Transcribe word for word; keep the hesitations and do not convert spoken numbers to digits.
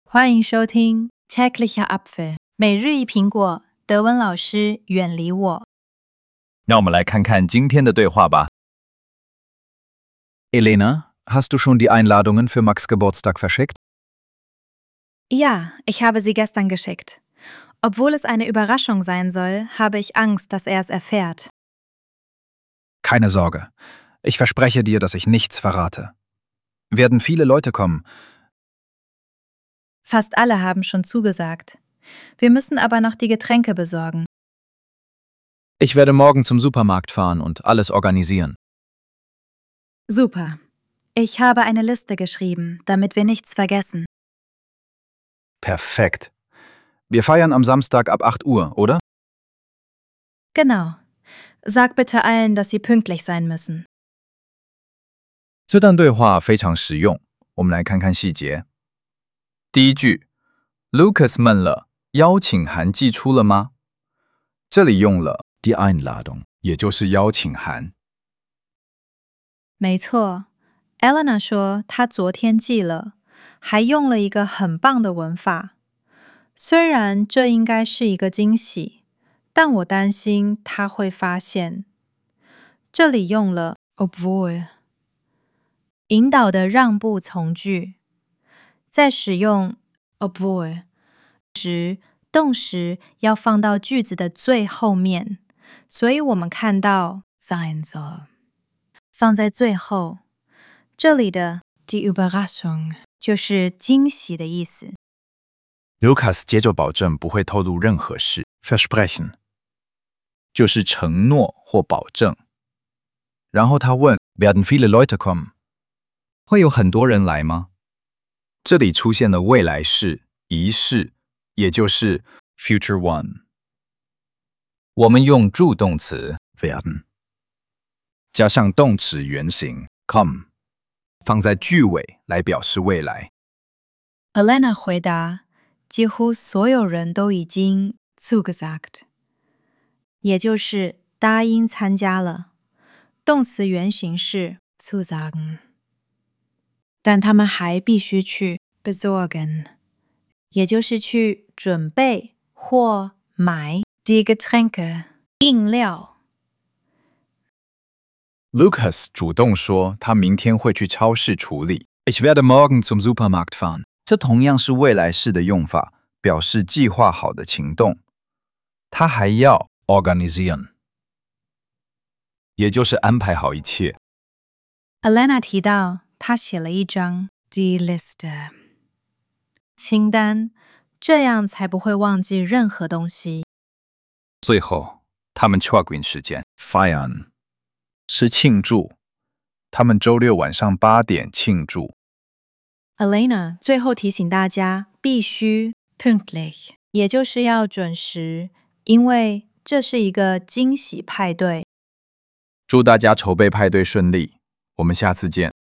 欢迎收听 Täglicher Apfel 每日一苹果，德文老师远离我。 让我们来看看今天的对话吧。 Elena, hast du schon die Einladungen für Max' Geburtstag verschickt? Ja, ich habe sie gestern geschickt. Obwohl es eine Überraschung sein soll, habe ich Angst, dass er es erfährt. Keine Sorge. Ich verspreche dir, dass ich nichts verrate. Werden viele Leute kommen? Fast alle haben schon zugesagt. Wir müssen aber noch die Getränke besorgen. Ich werde morgen zum Supermarkt fahren und alles organisieren. Super. Ich habe eine Liste geschrieben, damit wir nichts vergessen. Perfekt. Wir feiern am Samstag ab acht Uhr, oder? Genau. Sag bitte allen, dass sie pünktlich sein müssen. 这段对话非常实用，我们来看看细节。第一句 ，Lucas 问了，邀请函寄出了吗？这里用了 die Einladung，也就是邀请函。 没错 ，Elena 说她昨天寄了，还用了一个很棒的文法。虽然这应该是一个惊喜，但我担心她会发现。这里用了 obwohl， 引导的让步从句。在使用 obwohl 时，动词要放到句子的最后面，所以我们看到 sein soll 放在最后。这里的 die Überraschung 就是惊喜的意思。 Lucas 接着保证不会透露任何事 Versprechen 就是承诺或保证。然后他问 Werden viele Leute kommen？ 会有很多人来吗？这里出现了未来式、仪式，也就是 Future One。 我们用助动词 werden 加上动词原形 come 放在句尾来表示未来。 Elena 回答，几乎所有人都已经 zugesagt， 也就是答应参加了。动词原形是 zusagen， 但他们还必须去 besorgen， 也就是去准备或买 die Getränke 饮料。 Lucas 主动说他明天会去超市处理 Ich werde morgen zum Supermarkt fahren。 这同样是未来式的用法，表示计划好的行动。他还要 organisieren， 也就是安排好一切。 Elena 提到她写了一张 die Liste 清单，这样才不会忘记任何东西。 最后他们 Chwagwin 时间 feiern 是庆祝，他们周六晚上八点庆祝。 Elena 最后提醒大家必须 pünktlich， 也就是要准时，因为这是一个惊喜派对。 祝大家筹备派对顺利，我们下次见。